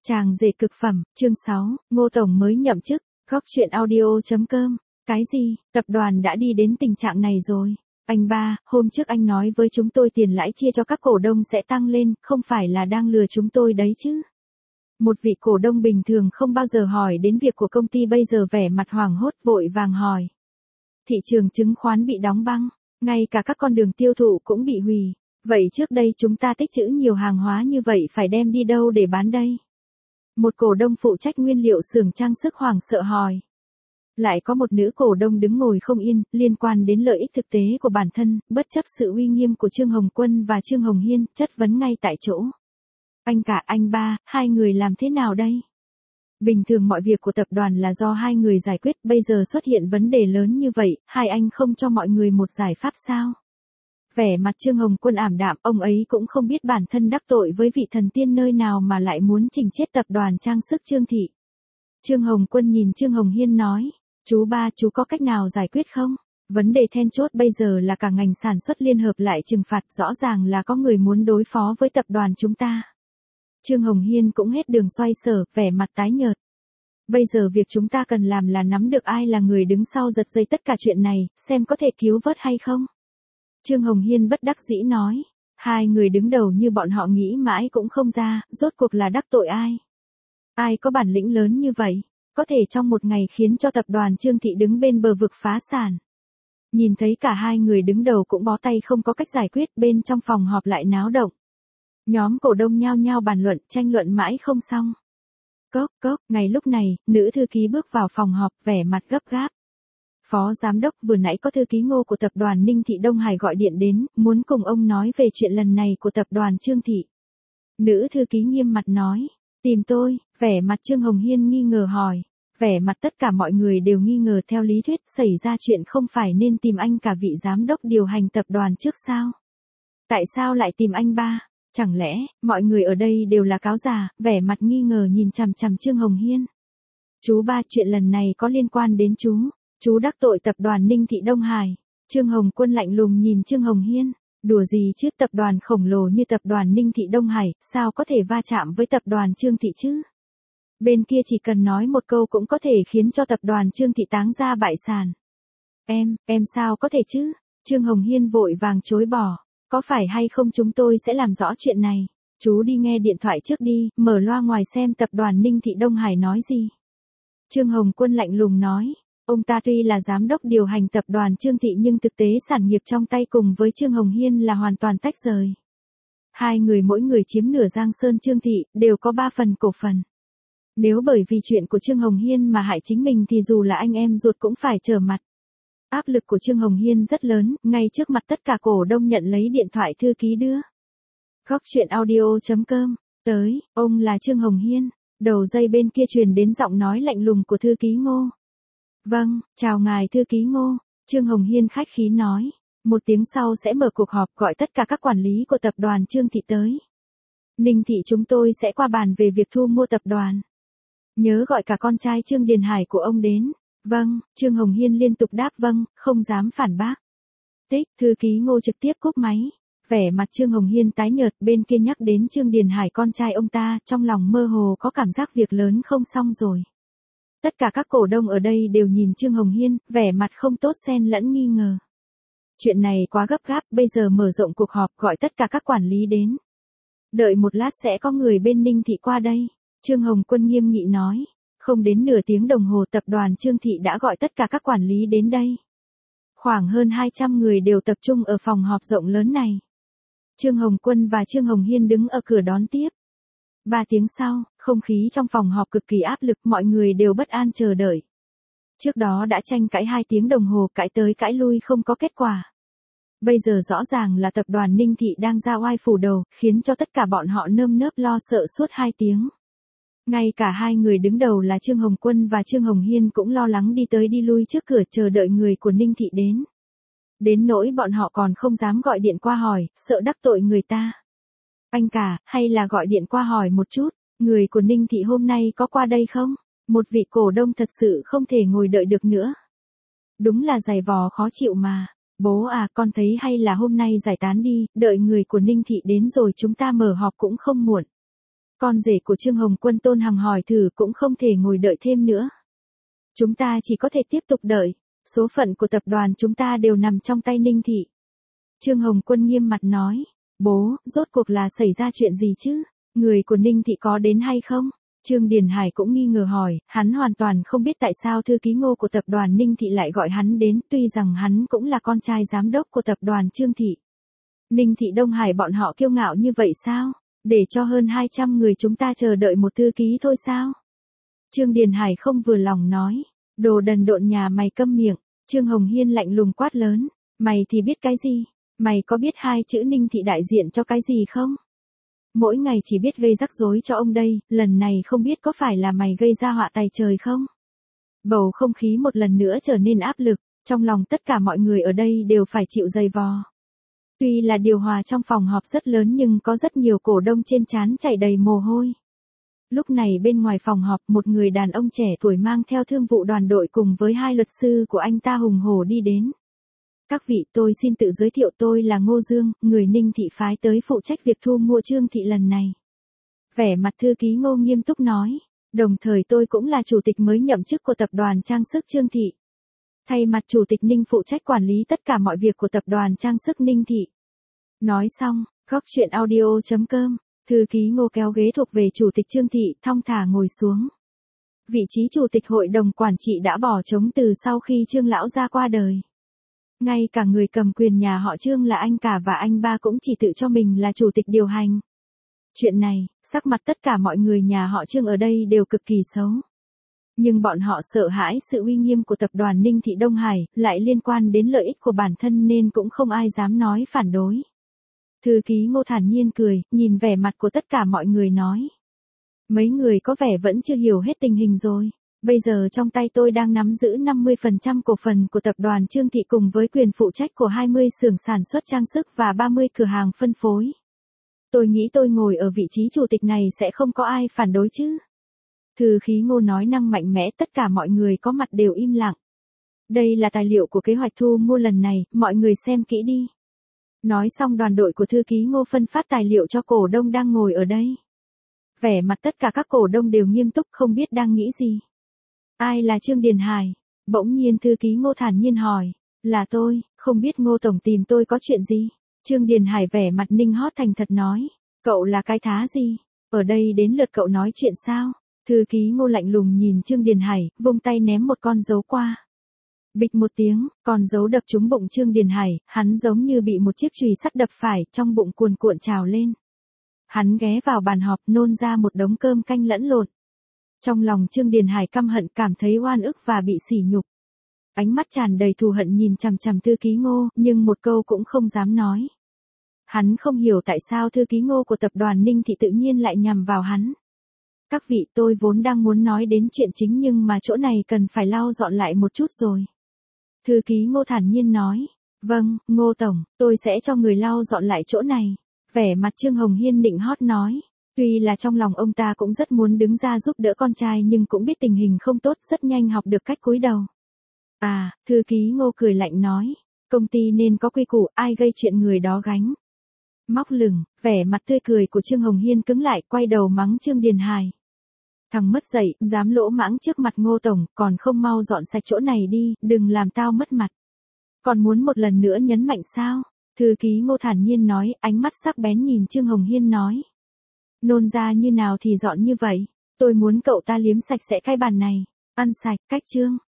Chàng rể cực phẩm, chương 6, Ngô Tổng mới nhậm chức, góc chuyện audio.com. Cái gì, tập đoàn đã đi đến tình trạng này rồi. Anh ba, hôm trước anh nói với chúng tôi tiền lãi chia cho các cổ đông sẽ tăng lên, không phải là đang lừa chúng tôi đấy chứ. Một vị cổ đông bình thường không bao giờ hỏi đến việc của công ty bây giờ vẻ mặt hoảng hốt vội vàng hỏi. Thị trường chứng khoán bị đóng băng, ngay cả các con đường tiêu thụ cũng bị hủy. Vậy trước đây chúng ta tích trữ nhiều hàng hóa như vậy phải đem đi đâu để bán đây? Một cổ đông phụ trách nguyên liệu xưởng trang sức hoảng sợ hỏi. Lại có một nữ cổ đông đứng ngồi không yên, liên quan đến lợi ích thực tế của bản thân, bất chấp sự uy nghiêm của Trương Hồng Quân và Trương Hồng Hiên, chất vấn ngay tại chỗ. Anh cả, anh ba, hai người làm thế nào đây? Bình thường mọi việc của tập đoàn là do hai người giải quyết, bây giờ xuất hiện vấn đề lớn như vậy, hai anh không cho mọi người một giải pháp sao? Vẻ mặt Trương Hồng Quân ảm đạm, ông ấy cũng không biết bản thân đắc tội với vị thần tiên nơi nào mà lại muốn chỉnh chết tập đoàn trang sức Trương Thị. Trương Hồng Quân nhìn Trương Hồng Hiên nói, chú ba, chú có cách nào giải quyết không? Vấn đề then chốt bây giờ là cả ngành sản xuất liên hợp lại trừng phạt, rõ ràng là có người muốn đối phó với tập đoàn chúng ta. Trương Hồng Hiên cũng hết đường xoay sở, vẻ mặt tái nhợt. Bây giờ việc chúng ta cần làm là nắm được ai là người đứng sau giật dây tất cả chuyện này, xem có thể cứu vớt hay không. Trương Hồng Hiên bất đắc dĩ nói, hai người đứng đầu như bọn họ nghĩ mãi cũng không ra, rốt cuộc là đắc tội ai. Ai có bản lĩnh lớn như vậy, có thể trong một ngày khiến cho tập đoàn Trương Thị đứng bên bờ vực phá sản. Nhìn thấy cả hai người đứng đầu cũng bó tay không có cách giải quyết, bên trong phòng họp lại náo động. Nhóm cổ đông nhao nhao bàn luận, tranh luận mãi không xong. Cốc, ngay lúc này, nữ thư ký bước vào phòng họp, vẻ mặt gấp gáp. Phó giám đốc, vừa nãy có thư ký Ngô của tập đoàn Ninh Thị Đông Hải gọi điện đến, muốn cùng ông nói về chuyện lần này của tập đoàn Trương Thị. Nữ thư ký nghiêm mặt nói, tìm tôi, vẻ mặt Trương Hồng Hiên nghi ngờ hỏi. Vẻ mặt tất cả mọi người đều nghi ngờ, theo lý thuyết xảy ra chuyện không phải nên tìm anh cả vị giám đốc điều hành tập đoàn trước sao? Tại sao lại tìm anh ba? Chẳng lẽ, mọi người ở đây đều là cáo già, vẻ mặt nghi ngờ nhìn chằm chằm Trương Hồng Hiên. Chú ba, chuyện lần này có liên quan đến chú đắc tội tập đoàn Ninh Thị Đông Hải. Trương Hồng Quân lạnh lùng nhìn Trương Hồng Hiên, đùa gì chứ, tập đoàn khổng lồ như tập đoàn Ninh Thị Đông Hải, sao có thể va chạm với tập đoàn Trương Thị chứ? Bên kia chỉ cần nói một câu cũng có thể khiến cho tập đoàn Trương Thị táng ra bại sản. Em sao có thể chứ? Trương Hồng Hiên vội vàng chối bỏ. Có phải hay không chúng tôi sẽ làm rõ chuyện này. Chú đi nghe điện thoại trước đi, mở loa ngoài xem tập đoàn Ninh Thị Đông Hải nói gì. Trương Hồng Quân lạnh lùng nói, ông ta tuy là giám đốc điều hành tập đoàn Trương Thị nhưng thực tế sản nghiệp trong tay cùng với Trương Hồng Hiên là hoàn toàn tách rời. Hai người mỗi người chiếm nửa Giang Sơn Trương Thị, đều có 3 phần cổ phần. Nếu bởi vì chuyện của Trương Hồng Hiên mà hại chính mình thì dù là anh em ruột cũng phải trở mặt. Áp lực của Trương Hồng Hiên rất lớn, ngay trước mặt tất cả cổ đông nhận lấy điện thoại thư ký đưa. Góc chuyện audio.com, tới, ông là Trương Hồng Hiên, đầu dây bên kia truyền đến giọng nói lạnh lùng của thư ký Ngô. Vâng, chào ngài thư ký Ngô, Trương Hồng Hiên khách khí nói, một tiếng sau sẽ mở cuộc họp gọi tất cả các quản lý của tập đoàn Trương Thị tới. Ninh Thị chúng tôi sẽ qua bàn về việc thu mua tập đoàn. Nhớ gọi cả con trai Trương Điền Hải của ông đến. Vâng, Trương Hồng Hiên liên tục đáp vâng, không dám phản bác. Thư ký Ngô trực tiếp cúp máy. Vẻ mặt Trương Hồng Hiên tái nhợt, bên kia nhắc đến Trương Điền Hải con trai ông ta, trong lòng mơ hồ có cảm giác việc lớn không xong rồi. Tất cả các cổ đông ở đây đều nhìn Trương Hồng Hiên, vẻ mặt không tốt xen lẫn nghi ngờ. Chuyện này quá gấp gáp, bây giờ mở rộng cuộc họp gọi tất cả các quản lý đến. Đợi một lát sẽ có người bên Ninh Thị qua đây. Trương Hồng Quân nghiêm nghị nói. Không đến nửa tiếng đồng hồ tập đoàn Trương Thị đã gọi tất cả các quản lý đến đây. Khoảng hơn 200 người đều tập trung ở phòng họp rộng lớn này. Trương Hồng Quân và Trương Hồng Hiên đứng ở cửa đón tiếp. 3 tiếng sau, không khí trong phòng họp cực kỳ áp lực, mọi người đều bất an chờ đợi. Trước đó đã tranh cãi 2 tiếng đồng hồ, cãi tới cãi lui không có kết quả. Bây giờ rõ ràng là tập đoàn Ninh Thị đang ra oai phủ đầu, khiến cho tất cả bọn họ nơm nớp lo sợ suốt 2 tiếng. Ngay cả hai người đứng đầu là Trương Hồng Quân và Trương Hồng Hiên cũng lo lắng đi tới đi lui trước cửa chờ đợi người của Ninh Thị đến. Đến nỗi bọn họ còn không dám gọi điện qua hỏi, sợ đắc tội người ta. Anh cả, hay là gọi điện qua hỏi một chút, người của Ninh Thị hôm nay có qua đây không? Một vị cổ đông thật sự không thể ngồi đợi được nữa. Đúng là dày vò khó chịu mà. Bố à, con thấy hay là hôm nay giải tán đi, đợi người của Ninh Thị đến rồi chúng ta mở họp cũng không muộn. Con rể của Trương Hồng Quân Tôn Hằng hỏi thử cũng không thể ngồi đợi thêm nữa. Chúng ta chỉ có thể tiếp tục đợi, số phận của tập đoàn chúng ta đều nằm trong tay Ninh Thị. Trương Hồng Quân nghiêm mặt nói, bố, rốt cuộc là xảy ra chuyện gì chứ? Người của Ninh Thị có đến hay không? Trương Điền Hải cũng nghi ngờ hỏi, hắn hoàn toàn không biết tại sao thư ký Ngô của tập đoàn Ninh Thị lại gọi hắn đến, tuy rằng hắn cũng là con trai giám đốc của tập đoàn Trương Thị. Ninh Thị Đông Hải bọn họ kiêu ngạo như vậy sao? Để cho hơn 200 người chúng ta chờ đợi một thư ký thôi sao? Trương Điền Hải không vừa lòng nói, đồ đần độn nhà mày câm miệng. Trương Hồng Hiên lạnh lùng quát lớn, mày thì biết cái gì? Mày có biết hai chữ Ninh Thị đại diện cho cái gì không? Mỗi ngày chỉ biết gây rắc rối cho ông đây, lần này không biết có phải là mày gây ra họa tày trời không? Bầu không khí một lần nữa trở nên áp lực, trong lòng tất cả mọi người ở đây đều phải chịu dày vò. Tuy là điều hòa trong phòng họp rất lớn nhưng có rất nhiều cổ đông trên trán chảy đầy mồ hôi. Lúc này bên ngoài phòng họp một người đàn ông trẻ tuổi mang theo thương vụ đoàn đội cùng với hai luật sư của anh ta hùng hổ đi đến. Các vị, tôi xin tự giới thiệu, tôi là Ngô Dương, người Ninh Thị phái tới phụ trách việc thu mua Trương Thị lần này. Vẻ mặt thư ký Ngô nghiêm túc nói, đồng thời tôi cũng là chủ tịch mới nhậm chức của tập đoàn trang sức Trương Thị. Thay mặt chủ tịch Ninh phụ trách quản lý tất cả mọi việc của tập đoàn trang sức Ninh Thị. Nói xong, góc chuyện audio.com, thư ký Ngô kéo ghế thuộc về chủ tịch Trương Thị, thong thả ngồi xuống. Vị trí chủ tịch hội đồng quản trị đã bỏ trống từ sau khi Trương lão gia qua đời. Ngay cả người cầm quyền nhà họ Trương là anh cả và anh ba cũng chỉ tự cho mình là chủ tịch điều hành. Chuyện này, sắc mặt tất cả mọi người nhà họ Trương ở đây đều cực kỳ xấu. Nhưng bọn họ sợ hãi sự uy nghiêm của tập đoàn Ninh Thị Đông Hải, lại liên quan đến lợi ích của bản thân nên cũng không ai dám nói phản đối. Thư ký Ngô thản nhiên cười, nhìn vẻ mặt của tất cả mọi người nói. Mấy người có vẻ vẫn chưa hiểu hết tình hình rồi. Bây giờ trong tay tôi đang nắm giữ 50% cổ phần của tập đoàn Trương Thị cùng với quyền phụ trách của 20 xưởng sản xuất trang sức và 30 cửa hàng phân phối. Tôi nghĩ tôi ngồi ở vị trí chủ tịch này sẽ không có ai phản đối chứ. Thư ký Ngô nói năng mạnh mẽ, tất cả mọi người có mặt đều im lặng. Đây là tài liệu của kế hoạch thu mua lần này, mọi người xem kỹ đi. Nói xong đoàn đội của thư ký Ngô phân phát tài liệu cho cổ đông đang ngồi ở đây. Vẻ mặt tất cả các cổ đông đều nghiêm túc không biết đang nghĩ gì. Ai là Trương Điền Hải? Bỗng nhiên thư ký Ngô thản nhiên hỏi. Là tôi, không biết Ngô tổng tìm tôi có chuyện gì? Trương Điền Hải vẻ mặt ninh hót thành thật nói. Cậu là cái thá gì? Ở đây đến lượt cậu nói chuyện sao? Thư ký Ngô lạnh lùng nhìn Trương Điền Hải, vung tay ném một con dấu qua. Bịch một tiếng, con dấu đập trúng bụng Trương Điền Hải, hắn giống như bị một chiếc chùy sắt đập phải, trong bụng cuồn cuộn trào lên. Hắn ghé vào bàn họp nôn ra một đống cơm canh lẫn lộn. Trong lòng Trương Điền Hải căm hận, cảm thấy oan ức và bị sỉ nhục. Ánh mắt tràn đầy thù hận nhìn chằm chằm thư ký Ngô, nhưng một câu cũng không dám nói. Hắn không hiểu tại sao thư ký Ngô của tập đoàn Ninh Thị tự nhiên lại nhằm vào hắn. Các vị, tôi vốn đang muốn nói đến chuyện chính nhưng mà chỗ này cần phải lau dọn lại một chút rồi. Thư ký Ngô thản nhiên nói. Vâng, Ngô tổng, tôi sẽ cho người lau dọn lại chỗ này. Vẻ mặt Trương Hồng Hiên nịnh hót nói. Tuy là trong lòng ông ta cũng rất muốn đứng ra giúp đỡ con trai nhưng cũng biết tình hình không tốt, rất nhanh học được cách cúi đầu. À, thư ký Ngô cười lạnh nói. Công ty nên có quy củ, ai gây chuyện người đó gánh. Móc lửng, vẻ mặt tươi cười của Trương Hồng Hiên cứng lại, quay đầu mắng Trương Điền Hải. Thằng mất dạy, dám lỗ mãng trước mặt Ngô tổng, còn không mau dọn sạch chỗ này đi, đừng làm tao mất mặt. Còn muốn một lần nữa nhấn mạnh sao? Thư ký Ngô thản nhiên nói, ánh mắt sắc bén nhìn Trương Hồng Hiên nói. Nôn ra như nào thì dọn như vậy, tôi muốn cậu ta liếm sạch sẽ cái bàn này, ăn sạch, cách Trương.